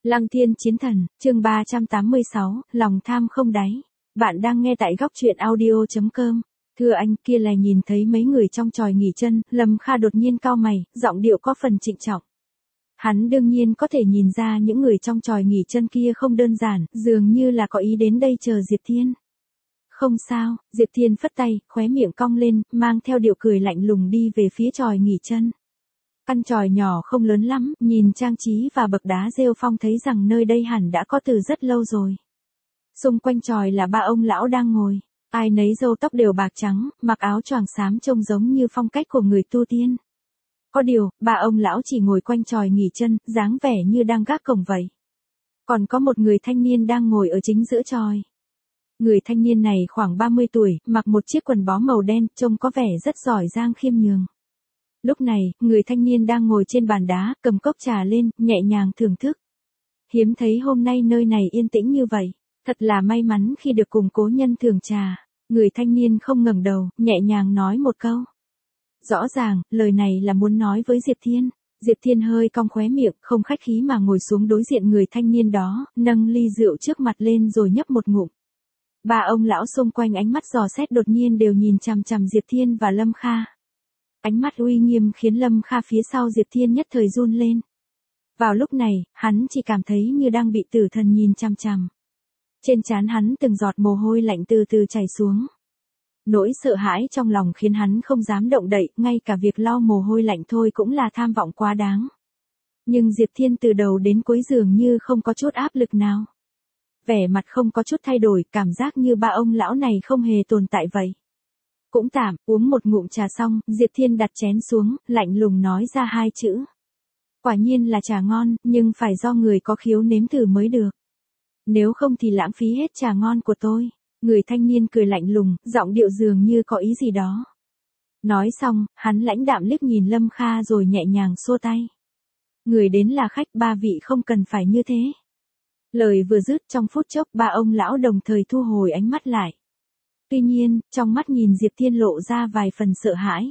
Lăng Thiên Chiến Thần, chương 386, lòng tham không đáy. Bạn đang nghe tại góc truyện audio.com. Thưa anh, kia là nhìn thấy mấy người trong chòi nghỉ chân, Lâm Kha đột nhiên cau mày, giọng điệu có phần trịnh trọng. Hắn đương nhiên có thể nhìn ra những người trong chòi nghỉ chân kia không đơn giản, dường như là có ý đến đây chờ Diệp Thiên. Không sao, Diệp Thiên phất tay, khóe miệng cong lên, mang theo điệu cười lạnh lùng đi về phía chòi nghỉ chân. Căn chòi nhỏ không lớn lắm, nhìn trang trí và bậc đá rêu phong thấy rằng nơi đây hẳn đã có từ rất lâu rồi. Xung quanh chòi là ba ông lão đang ngồi, ai nấy râu tóc đều bạc trắng, mặc áo choàng xám trông giống như phong cách của người tu tiên. Có điều, ba ông lão chỉ ngồi quanh chòi nghỉ chân, dáng vẻ như đang gác cổng vậy. Còn có một người thanh niên đang ngồi ở chính giữa chòi. Người thanh niên này khoảng 30 tuổi, mặc một chiếc quần bó màu đen, trông có vẻ rất giỏi giang khiêm nhường. Lúc này, người thanh niên đang ngồi trên bàn đá, cầm cốc trà lên, nhẹ nhàng thưởng thức. Hiếm thấy hôm nay nơi này yên tĩnh như vậy, thật là may mắn khi được cùng cố nhân thưởng trà. Người thanh niên không ngẩng đầu, nhẹ nhàng nói một câu. Rõ ràng, lời này là muốn nói với Diệp Thiên. Diệp Thiên hơi cong khóe miệng, không khách khí mà ngồi xuống đối diện người thanh niên đó, nâng ly rượu trước mặt lên rồi nhấp một ngụm. Ba ông lão xung quanh ánh mắt dò xét đột nhiên đều nhìn chằm chằm Diệp Thiên và Lâm Kha. Ánh mắt uy nghiêm khiến Lâm Kha phía sau Diệp Thiên nhất thời run lên. Vào lúc này, hắn chỉ cảm thấy như đang bị tử thần nhìn chằm chằm. Trên trán hắn từng giọt mồ hôi lạnh từ từ chảy xuống. Nỗi sợ hãi trong lòng khiến hắn không dám động đậy, ngay cả việc lau mồ hôi lạnh thôi cũng là tham vọng quá đáng. Nhưng Diệp Thiên từ đầu đến cuối dường như không có chút áp lực nào. Vẻ mặt không có chút thay đổi, cảm giác như ba ông lão này không hề tồn tại vậy. Cũng tạm, uống một ngụm trà xong, Diệp Thiên đặt chén xuống, lạnh lùng nói ra hai chữ. Quả nhiên là trà ngon, nhưng phải do người có khiếu nếm thử mới được. Nếu không thì lãng phí hết trà ngon của tôi. Người thanh niên cười lạnh lùng, giọng điệu dường như có ý gì đó. Nói xong, hắn lãnh đạm liếc nhìn Lâm Kha rồi nhẹ nhàng xua tay. Người đến là khách, ba vị không cần phải như thế. Lời vừa dứt trong phút chốc ba ông lão đồng thời thu hồi ánh mắt lại. Tuy nhiên, trong mắt nhìn Diệp Thiên lộ ra vài phần sợ hãi.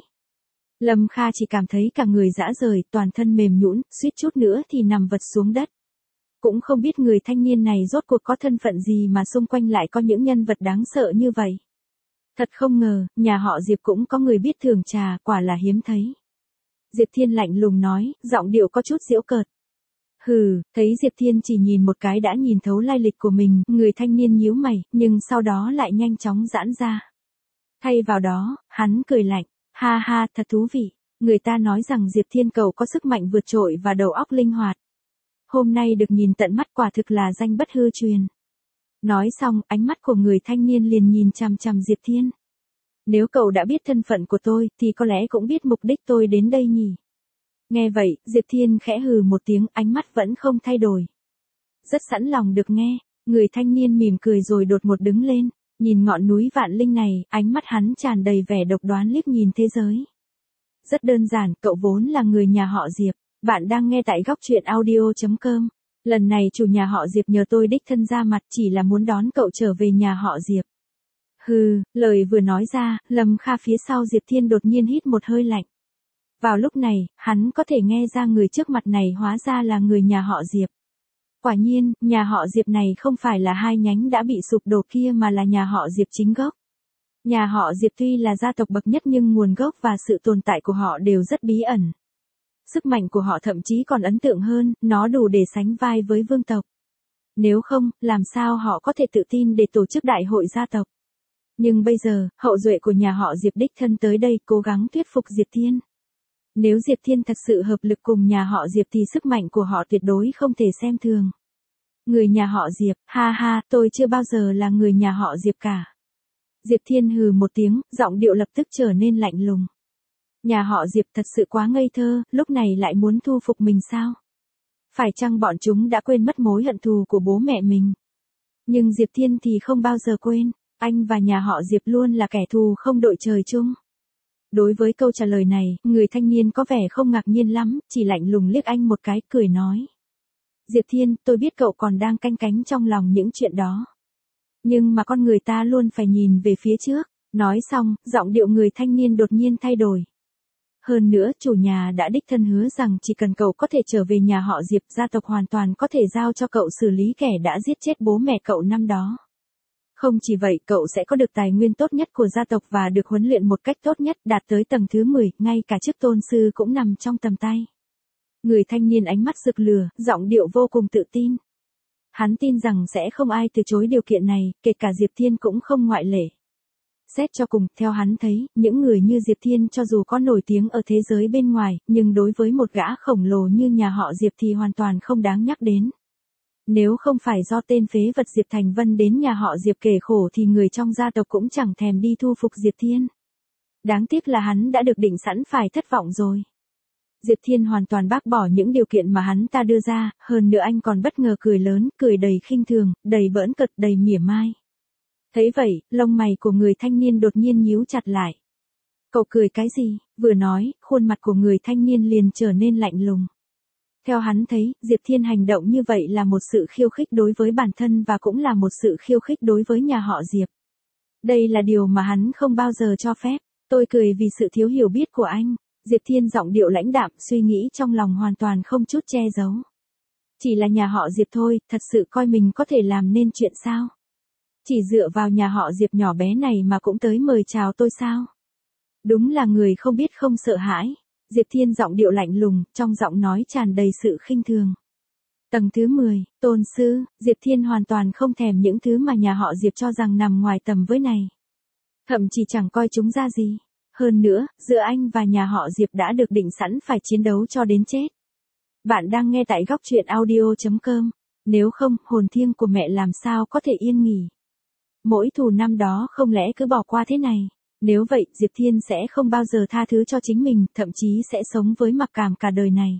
Lâm Kha chỉ cảm thấy cả người rã rời, toàn thân mềm nhũn, suýt chút nữa thì nằm vật xuống đất. Cũng không biết người thanh niên này rốt cuộc có thân phận gì mà xung quanh lại có những nhân vật đáng sợ như vậy. Thật không ngờ, nhà họ Diệp cũng có người biết thưởng trà, quả là hiếm thấy. Diệp Thiên lạnh lùng nói, giọng điệu có chút giễu cợt. Hừ, thấy Diệp Thiên chỉ nhìn một cái đã nhìn thấu lai lịch của mình, người thanh niên nhíu mày, nhưng sau đó lại nhanh chóng giãn ra. Thay vào đó, hắn cười lạnh, ha ha, thật thú vị, người ta nói rằng Diệp Thiên cậu có sức mạnh vượt trội và đầu óc linh hoạt. Hôm nay được nhìn tận mắt quả thực là danh bất hư truyền. Nói xong, ánh mắt của người thanh niên liền nhìn chằm chằm Diệp Thiên. Nếu cậu đã biết thân phận của tôi, thì có lẽ cũng biết mục đích tôi đến đây nhỉ. Nghe vậy, Diệp Thiên khẽ hừ một tiếng, ánh mắt vẫn không thay đổi. Rất sẵn lòng được nghe, người thanh niên mỉm cười rồi đột ngột đứng lên, nhìn ngọn núi vạn linh này, ánh mắt hắn tràn đầy vẻ độc đoán liếc nhìn thế giới. Rất đơn giản, cậu vốn là người nhà họ Diệp, bạn đang nghe tại góc truyện audio.com. Lần này chủ nhà họ Diệp nhờ tôi đích thân ra mặt chỉ là muốn đón cậu trở về nhà họ Diệp. Hừ, lời vừa nói ra, Lâm Kha phía sau Diệp Thiên đột nhiên hít một hơi lạnh. Vào lúc này, hắn có thể nghe ra người trước mặt này hóa ra là người nhà họ Diệp. Quả nhiên, nhà họ Diệp này không phải là hai nhánh đã bị sụp đổ kia mà là nhà họ Diệp chính gốc. Nhà họ Diệp tuy là gia tộc bậc nhất nhưng nguồn gốc và sự tồn tại của họ đều rất bí ẩn. Sức mạnh của họ thậm chí còn ấn tượng hơn, nó đủ để sánh vai với vương tộc. Nếu không, làm sao họ có thể tự tin để tổ chức đại hội gia tộc. Nhưng bây giờ, hậu duệ của nhà họ Diệp đích thân tới đây cố gắng thuyết phục Diệp Thiên. Nếu Diệp Thiên thật sự hợp lực cùng nhà họ Diệp thì sức mạnh của họ tuyệt đối không thể xem thường. Người nhà họ Diệp, ha ha, tôi chưa bao giờ là người nhà họ Diệp cả. Diệp Thiên hừ một tiếng, giọng điệu lập tức trở nên lạnh lùng. Nhà họ Diệp thật sự quá ngây thơ, lúc này lại muốn thu phục mình sao? Phải chăng bọn chúng đã quên mất mối hận thù của bố mẹ mình? Nhưng Diệp Thiên thì không bao giờ quên, anh và nhà họ Diệp luôn là kẻ thù không đội trời chung. Đối với câu trả lời này, người thanh niên có vẻ không ngạc nhiên lắm, chỉ lạnh lùng liếc anh một cái, cười nói. Diệp Thiên, tôi biết cậu còn đang canh cánh trong lòng những chuyện đó. Nhưng mà con người ta luôn phải nhìn về phía trước. Nói xong, giọng điệu người thanh niên đột nhiên thay đổi. Hơn nữa, chủ nhà đã đích thân hứa rằng chỉ cần cậu có thể trở về nhà họ Diệp, gia tộc hoàn toàn có thể giao cho cậu xử lý kẻ đã giết chết bố mẹ cậu năm đó. Không chỉ vậy, cậu sẽ có được tài nguyên tốt nhất của gia tộc và được huấn luyện một cách tốt nhất, đạt tới tầng thứ 10, ngay cả chức tôn sư cũng nằm trong tầm tay. Người thanh niên ánh mắt rực lửa, giọng điệu vô cùng tự tin. Hắn tin rằng sẽ không ai từ chối điều kiện này, kể cả Diệp Thiên cũng không ngoại lệ. Xét cho cùng, theo hắn thấy, những người như Diệp Thiên cho dù có nổi tiếng ở thế giới bên ngoài, nhưng đối với một gã khổng lồ như nhà họ Diệp thì hoàn toàn không đáng nhắc đến. Nếu không phải do tên phế vật Diệp Thành Vân đến nhà họ Diệp kể khổ thì người trong gia tộc cũng chẳng thèm đi thu phục Diệp Thiên. Đáng tiếc là hắn đã được định sẵn phải thất vọng rồi. Diệp Thiên hoàn toàn bác bỏ những điều kiện mà hắn ta đưa ra, hơn nữa anh còn bất ngờ cười lớn, cười đầy khinh thường, đầy bỡn cợt, đầy mỉa mai. Thấy vậy, lông mày của người thanh niên đột nhiên nhíu chặt lại. Cậu cười cái gì? Vừa nói, khuôn mặt của người thanh niên liền trở nên lạnh lùng. Theo hắn thấy, Diệp Thiên hành động như vậy là một sự khiêu khích đối với bản thân và cũng là một sự khiêu khích đối với nhà họ Diệp. Đây là điều mà hắn không bao giờ cho phép. Tôi cười vì sự thiếu hiểu biết của anh. Diệp Thiên giọng điệu lãnh đạm, suy nghĩ trong lòng hoàn toàn không chút che giấu. Chỉ là nhà họ Diệp thôi, thật sự coi mình có thể làm nên chuyện sao? Chỉ dựa vào nhà họ Diệp nhỏ bé này mà cũng tới mời chào tôi sao? Đúng là người không biết không sợ hãi. Diệp Thiên giọng điệu lạnh lùng, trong giọng nói tràn đầy sự khinh thường. Tầng thứ 10, tôn sư, Diệp Thiên hoàn toàn không thèm những thứ mà nhà họ Diệp cho rằng nằm ngoài tầm với này. Thậm chí chẳng coi chúng ra gì. Hơn nữa, giữa anh và nhà họ Diệp đã được định sẵn phải chiến đấu cho đến chết. Bạn đang nghe tại góc truyện audio.com. Nếu không, hồn thiêng của mẹ làm sao có thể yên nghỉ. Mỗi thù năm đó không lẽ cứ bỏ qua thế này. Nếu vậy, Diệp Thiên sẽ không bao giờ tha thứ cho chính mình, thậm chí sẽ sống với mặc cảm cả đời này.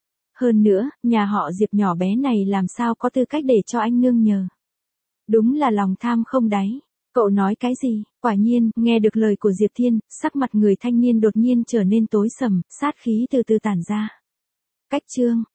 Hơn nữa, nhà họ Diệp nhỏ bé này làm sao có tư cách để cho anh nương nhờ. Đúng là lòng tham không đáy. Cậu nói cái gì? Quả nhiên, nghe được lời của Diệp Thiên, sắc mặt người thanh niên đột nhiên trở nên tối sầm, sát khí từ từ tản ra. Cách chương